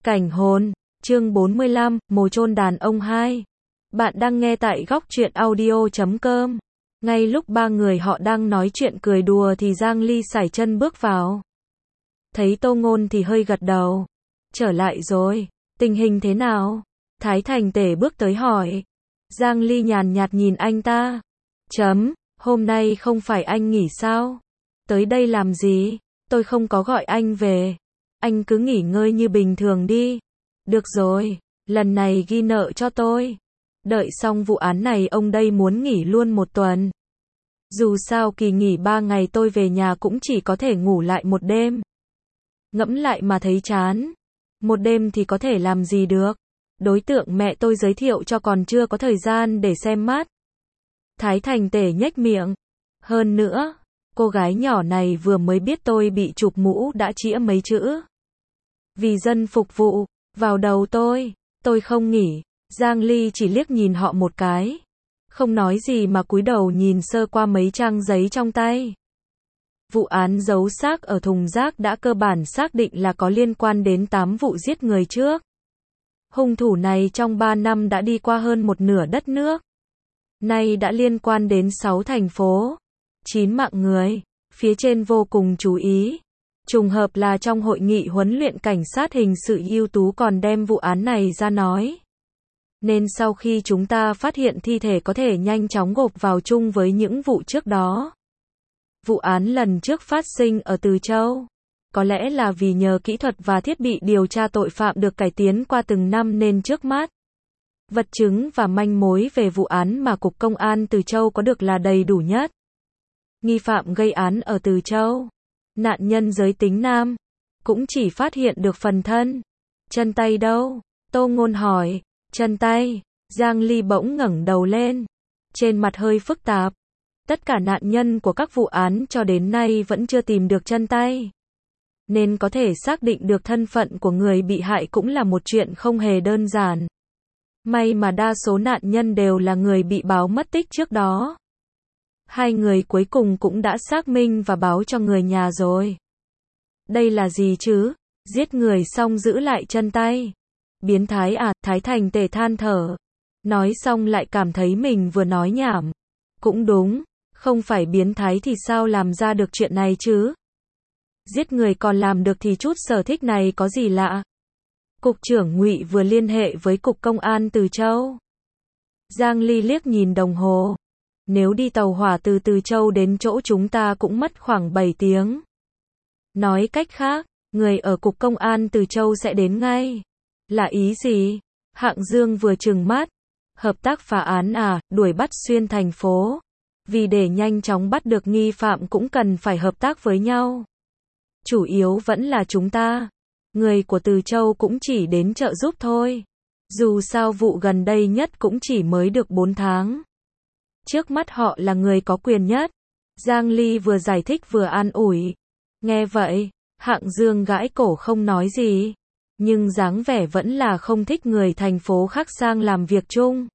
Cảnh hồn, chương 45, mồ chôn đàn ông 2. Bạn đang nghe tại góc truyện audio.com. Ngay lúc ba người họ đang nói chuyện cười đùa thì Giang Ly sải chân bước vào. Thấy Tô Ngôn thì hơi gật đầu. Trở lại rồi, tình hình thế nào? Thái Thành Tể bước tới hỏi. Giang Ly nhàn nhạt nhìn anh ta. Hôm nay không phải anh nghỉ sao? Tới đây làm gì? Tôi không có gọi anh về. Anh cứ nghỉ ngơi như bình thường đi. Được rồi, lần này ghi nợ cho tôi. Đợi xong vụ án này ông đây muốn nghỉ luôn 1 tuần. Dù sao kỳ nghỉ 3 ngày tôi về nhà cũng chỉ có thể ngủ lại 1 đêm. Ngẫm lại mà thấy chán. 1 đêm thì có thể làm gì được. Đối tượng mẹ tôi giới thiệu cho còn chưa có thời gian để xem mắt. Thái Thành Tể nhếch miệng. Hơn nữa, cô gái nhỏ này vừa mới biết tôi bị chụp mũ đã chĩa mấy chữ. Vì dân phục vụ, vào đầu tôi không nghỉ. Giang Ly chỉ liếc nhìn họ một cái. Không nói gì mà cúi đầu nhìn sơ qua mấy trang giấy trong tay. Vụ án giấu xác ở thùng rác đã cơ bản xác định là có liên quan đến 8 vụ giết người trước. Hung thủ này trong 3 năm đã đi qua hơn 1/2 đất nước. Nay đã liên quan đến 6 thành phố, 9 mạng người. Phía trên vô cùng chú ý. Trùng hợp là trong hội nghị huấn luyện cảnh sát hình sự ưu tú còn đem vụ án này ra nói. Nên sau khi chúng ta phát hiện thi thể có thể nhanh chóng gộp vào chung với những vụ trước đó. Vụ án lần trước phát sinh ở Từ Châu. Có lẽ là vì nhờ kỹ thuật và thiết bị điều tra tội phạm được cải tiến qua từng năm nên trước mắt. Vật chứng và manh mối về vụ án mà Cục Công an Từ Châu có được là đầy đủ nhất. Nghi phạm gây án ở Từ Châu. Nạn nhân giới tính nam. Cũng chỉ phát hiện được phần thân. Chân tay đâu? Tô Ngôn hỏi. Chân tay. Giang Ly bỗng ngẩng đầu lên. Trên mặt hơi phức tạp. Tất cả nạn nhân của các vụ án cho đến nay vẫn chưa tìm được chân tay. Nên có thể xác định được thân phận của người bị hại cũng là một chuyện không hề đơn giản. May mà đa số nạn nhân đều là người bị báo mất tích trước đó. 2 người cuối cùng cũng đã xác minh và báo cho người nhà rồi. Đây là gì chứ? Giết người xong giữ lại chân tay. Biến thái à? Thái Thành Tể than thở. Nói xong lại cảm thấy mình vừa nói nhảm. Cũng đúng, không phải biến thái thì sao làm ra được chuyện này chứ? Giết người còn làm được thì chút sở thích này có gì lạ? Cục trưởng Ngụy vừa liên hệ với Cục Công an Từ Châu. Giang Ly liếc nhìn đồng hồ. Nếu đi tàu hỏa từ Từ Châu đến chỗ chúng ta cũng mất khoảng 7 tiếng. Nói cách khác, người ở Cục Công an Từ Châu sẽ đến ngay. Là ý gì? Hạng Dương vừa trừng mắt. Hợp tác phá án à, đuổi bắt xuyên thành phố. Vì để nhanh chóng bắt được nghi phạm cũng cần phải hợp tác với nhau. Chủ yếu vẫn là chúng ta. Người của Từ Châu cũng chỉ đến trợ giúp thôi. Dù sao vụ gần đây nhất cũng chỉ mới được 4 tháng. Trước mắt họ là người có quyền nhất. Giang Ly vừa giải thích vừa an ủi. Nghe vậy, Hạng Dương gãi cổ không nói gì. Nhưng dáng vẻ vẫn là không thích người thành phố khác sang làm việc chung.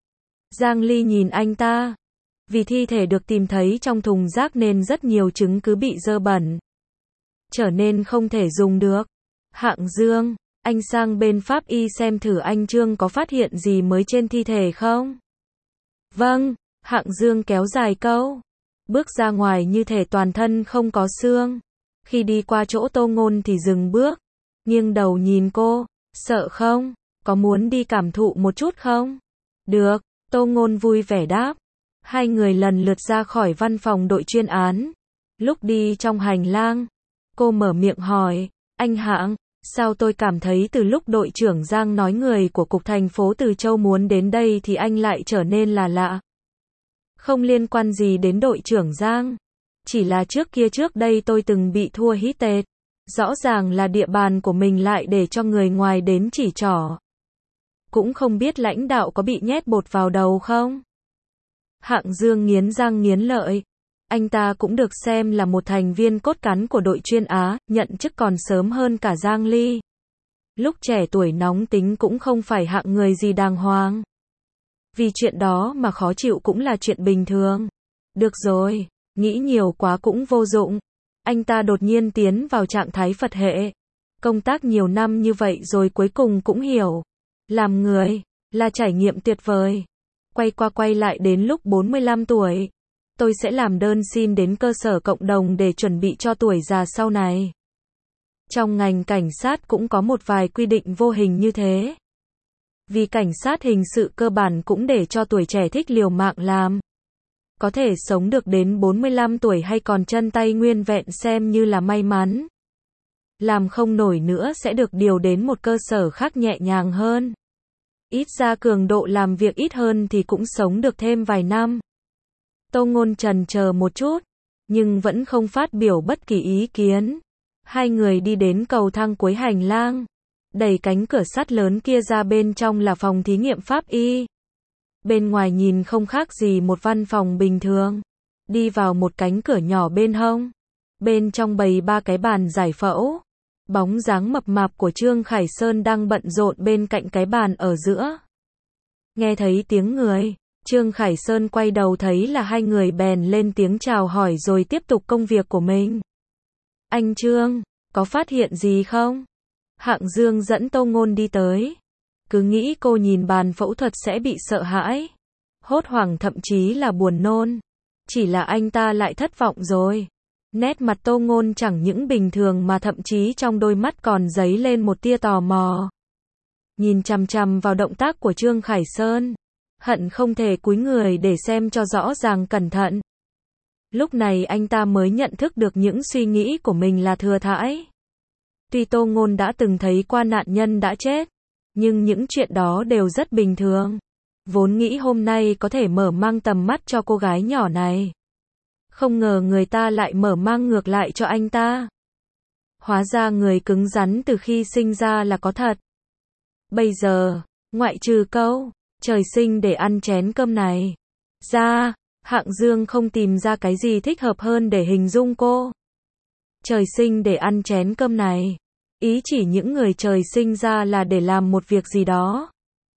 Giang Ly nhìn anh ta. Vì thi thể được tìm thấy trong thùng rác nên rất nhiều chứng cứ bị dơ bẩn. Trở nên không thể dùng được. Hạng Dương, anh sang bên pháp y xem thử anh Trương có phát hiện gì mới trên thi thể không? Vâng, Hạng Dương kéo dài câu. Bước ra ngoài như thể toàn thân không có xương. Khi đi qua chỗ Tô Ngôn thì dừng bước. Nghiêng đầu nhìn cô. Sợ không? Có muốn đi cảm thụ một chút không? Được, Tô Ngôn vui vẻ đáp. 2 người lần lượt ra khỏi văn phòng đội chuyên án. Lúc đi trong hành lang, cô mở miệng hỏi. Anh Hạng, sao tôi cảm thấy từ lúc đội trưởng Giang nói người của Cục thành phố Từ Châu muốn đến đây thì anh lại trở nên là lạ. Không liên quan gì đến đội trưởng Giang. Chỉ là trước đây tôi từng bị thua hít tệt. Rõ ràng là địa bàn của mình lại để cho người ngoài đến chỉ trỏ. Cũng không biết lãnh đạo có bị nhét bột vào đầu không? Hạng Dương nghiến răng nghiến lợi. Anh ta cũng được xem là một thành viên cốt cán của đội chuyên Á, nhận chức còn sớm hơn cả Giang Ly. Lúc trẻ tuổi nóng tính cũng không phải hạng người gì đàng hoàng. Vì chuyện đó mà khó chịu cũng là chuyện bình thường. Được rồi, nghĩ nhiều quá cũng vô dụng. Anh ta đột nhiên tiến vào trạng thái Phật hệ. Công tác nhiều năm như vậy rồi cuối cùng cũng hiểu. Làm người, là trải nghiệm tuyệt vời. Quay qua quay lại đến lúc 45 tuổi. Tôi sẽ làm đơn xin đến cơ sở cộng đồng để chuẩn bị cho tuổi già sau này. Trong ngành cảnh sát cũng có một vài quy định vô hình như thế. Vì cảnh sát hình sự cơ bản cũng để cho tuổi trẻ thích liều mạng làm. Có thể sống được đến 45 tuổi hay còn chân tay nguyên vẹn xem như là may mắn. Làm không nổi nữa sẽ được điều đến một cơ sở khác nhẹ nhàng hơn. Ít ra cường độ làm việc ít hơn thì cũng sống được thêm vài năm. Tô Ngôn chần chờ một chút, nhưng vẫn không phát biểu bất kỳ ý kiến. Hai người đi đến cầu thang cuối hành lang. Đẩy cánh cửa sắt lớn kia ra, bên trong là phòng thí nghiệm pháp y. Bên ngoài nhìn không khác gì một văn phòng bình thường. Đi vào một cánh cửa nhỏ bên hông. Bên trong bày 3 cái bàn giải phẫu. Bóng dáng mập mạp của Trương Khải Sơn đang bận rộn bên cạnh cái bàn ở giữa. Nghe thấy tiếng người, Trương Khải Sơn quay đầu thấy là hai người bèn lên tiếng chào hỏi rồi tiếp tục công việc của mình. Anh Trương, có phát hiện gì không? Hạng Dương dẫn Tô Ngôn đi tới. Cứ nghĩ cô nhìn bàn phẫu thuật sẽ bị sợ hãi, hốt hoảng thậm chí là buồn nôn. Chỉ là anh ta lại thất vọng rồi. Nét mặt Tô Ngôn chẳng những bình thường mà thậm chí trong đôi mắt còn dấy lên một tia tò mò. Nhìn chằm chằm vào động tác của Trương Khải Sơn, hận không thể cúi người để xem cho rõ ràng cẩn thận. Lúc này anh ta mới nhận thức được những suy nghĩ của mình là thừa thãi. Tuy Tô Ngôn đã từng thấy qua nạn nhân đã chết, nhưng những chuyện đó đều rất bình thường. Vốn nghĩ hôm nay có thể mở mang tầm mắt cho cô gái nhỏ này. Không ngờ người ta lại mở mang ngược lại cho anh ta. Hóa ra người cứng rắn từ khi sinh ra là có thật. Bây giờ, ngoại trừ câu, trời sinh để ăn chén cơm này ra, Hạng Dương không tìm ra cái gì thích hợp hơn để hình dung cô. Trời sinh để ăn chén cơm này. Ý chỉ những người trời sinh ra là để làm một việc gì đó.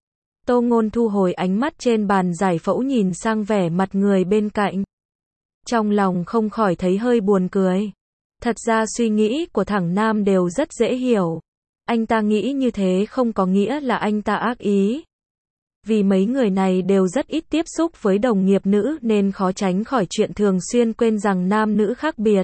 Tô Ngôn thu hồi ánh mắt trên bàn giải phẫu nhìn sang vẻ mặt người bên cạnh. Trong lòng không khỏi thấy hơi buồn cười. Thật ra suy nghĩ của thằng Nam đều rất dễ hiểu. Anh ta nghĩ như thế không có nghĩa là anh ta ác ý. Vì mấy người này đều rất ít tiếp xúc với đồng nghiệp nữ nên khó tránh khỏi chuyện thường xuyên quên rằng nam nữ khác biệt.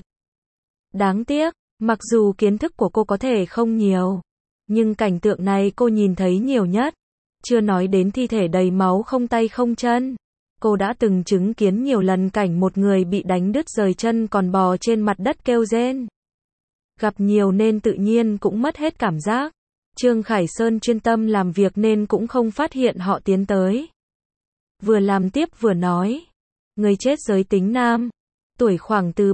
Đáng tiếc, mặc dù kiến thức của cô có thể không nhiều, nhưng cảnh tượng này cô nhìn thấy nhiều nhất. Chưa nói đến thi thể đầy máu không tay không chân. Cô đã từng chứng kiến nhiều lần cảnh một người bị đánh đứt rời chân còn bò trên mặt đất kêu rên. Gặp nhiều nên tự nhiên cũng mất hết cảm giác. Trương Khải Sơn chuyên tâm làm việc nên cũng không phát hiện họ tiến tới. Vừa làm tiếp vừa nói. Người chết giới tính nam. Tuổi khoảng từ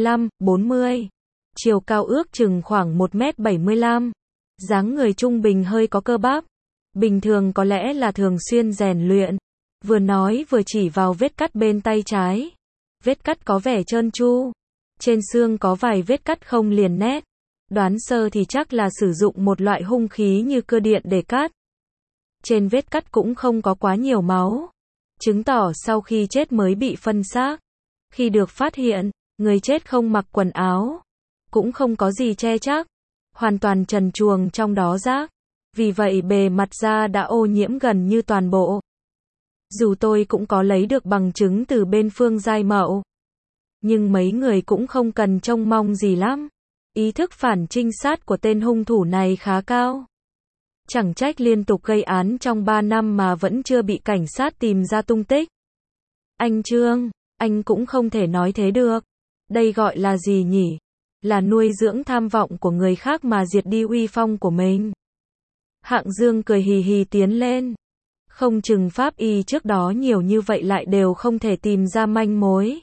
35-40. Chiều cao ước chừng khoảng 1m75. Dáng người trung bình hơi có cơ bắp. Bình thường có lẽ là thường xuyên rèn luyện. Vừa nói vừa chỉ vào vết cắt bên tay trái. Vết cắt có vẻ trơn tru. Trên xương có vài vết cắt không liền nét. Đoán sơ thì chắc là sử dụng một loại hung khí như cưa điện để cắt. Trên vết cắt cũng không có quá nhiều máu. Chứng tỏ sau khi chết mới bị phân xác. Khi được phát hiện, người chết không mặc quần áo. Cũng không có gì che chắc. Hoàn toàn trần truồng trong đó rác. Vì vậy bề mặt da đã ô nhiễm gần như toàn bộ. Dù tôi cũng có lấy được bằng chứng từ bên Phương Giai Mậu. Nhưng mấy người cũng không cần trông mong gì lắm. Ý thức phản trinh sát của tên hung thủ này khá cao. Chẳng trách liên tục gây án trong 3 năm mà vẫn chưa bị cảnh sát tìm ra tung tích. Anh Trương, anh cũng không thể nói thế được. Đây gọi là gì nhỉ? Là nuôi dưỡng tham vọng của người khác mà diệt đi uy phong của mình. Hạng Dương cười hì hì tiến lên. Không chừng pháp y trước đó nhiều như vậy lại đều không thể tìm ra manh mối.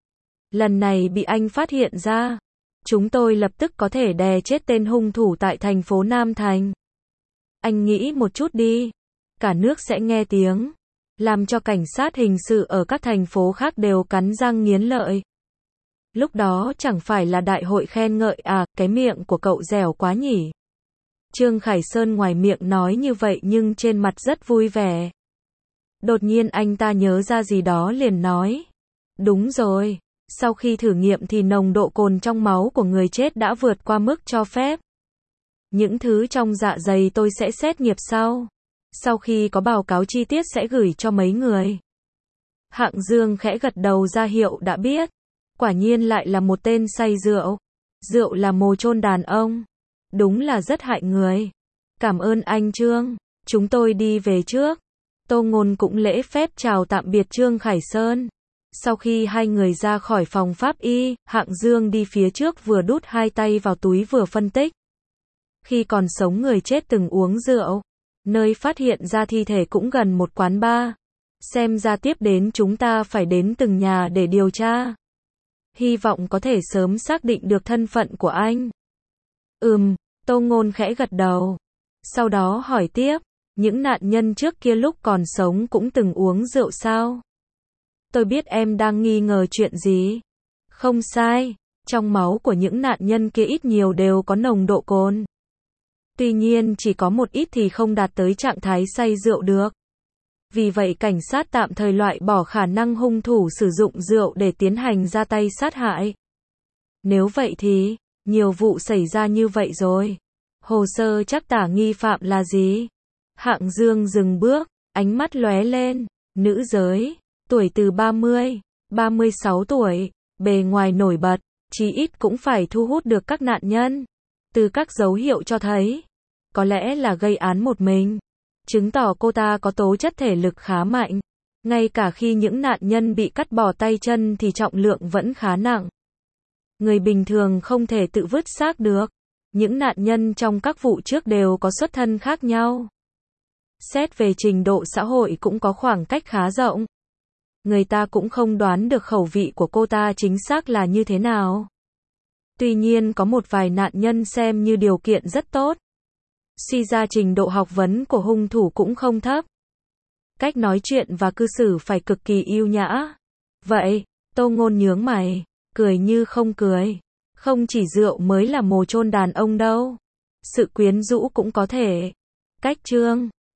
Lần này bị anh phát hiện ra. Chúng tôi lập tức có thể đè chết tên hung thủ tại thành phố Nam Thành. Anh nghĩ một chút đi. Cả nước sẽ nghe tiếng. Làm cho cảnh sát hình sự ở các thành phố khác đều cắn răng nghiến lợi. Lúc đó chẳng phải là đại hội khen ngợi à, cái miệng của cậu dẻo quá nhỉ. Trương Khải Sơn ngoài miệng nói như vậy nhưng trên mặt rất vui vẻ. Đột nhiên anh ta nhớ ra gì đó liền nói. Đúng rồi. Sau khi thử nghiệm thì nồng độ cồn trong máu của người chết đã vượt qua mức cho phép. Những thứ trong dạ dày tôi sẽ xét nghiệp sau. Sau khi có báo cáo chi tiết sẽ gửi cho mấy người. Hạng Dương khẽ gật đầu ra hiệu đã biết. Quả nhiên lại là một tên say rượu. Rượu là mồ chôn đàn ông. Đúng là rất hại người. Cảm ơn anh Trương. Chúng tôi đi về trước. Tô Ngôn cũng lễ phép chào tạm biệt Trương Khải Sơn. Sau khi hai người ra khỏi phòng pháp y, Hạng Dương đi phía trước vừa đút hai tay vào túi vừa phân tích. Khi còn sống người chết từng uống rượu. Nơi phát hiện ra thi thể cũng gần một quán bar. Xem ra tiếp đến chúng ta phải đến từng nhà để điều tra. Hy vọng có thể sớm xác định được thân phận của anh. Tô Ngôn khẽ gật đầu. Sau đó hỏi tiếp, những nạn nhân trước kia lúc còn sống cũng từng uống rượu sao? Tôi biết em đang nghi ngờ chuyện gì. Không sai, trong máu của những nạn nhân kia ít nhiều đều có nồng độ cồn. Tuy nhiên chỉ có một ít thì không đạt tới trạng thái say rượu được. Vì vậy cảnh sát tạm thời loại bỏ khả năng hung thủ sử dụng rượu để tiến hành ra tay sát hại. Nếu vậy thì, nhiều vụ xảy ra như vậy rồi. Hồ sơ trắc tả nghi phạm là gì? Hạng Dương dừng bước, ánh mắt lóe lên. Nữ giới, tuổi từ 30, 36 tuổi, bề ngoài nổi bật, chí ít cũng phải thu hút được các nạn nhân. Từ các dấu hiệu cho thấy, có lẽ là gây án một mình. Chứng tỏ cô ta có tố chất thể lực khá mạnh. Ngay cả khi những nạn nhân bị cắt bỏ tay chân thì trọng lượng vẫn khá nặng. Người bình thường không thể tự vứt xác được. Những nạn nhân trong các vụ trước đều có xuất thân khác nhau. Xét về trình độ xã hội cũng có khoảng cách khá rộng. Người ta cũng không đoán được khẩu vị của cô ta chính xác là như thế nào. Tuy nhiên có một vài nạn nhân xem như điều kiện rất tốt. Suy ra trình độ học vấn của hung thủ cũng không thấp. Cách nói chuyện và cư xử phải cực kỳ ưu nhã. Vậy, Tô Ngôn nhướng mày, cười như không cười. Không chỉ rượu mới là mồ chôn đàn ông đâu. Sự quyến rũ cũng có thể. Cách Trương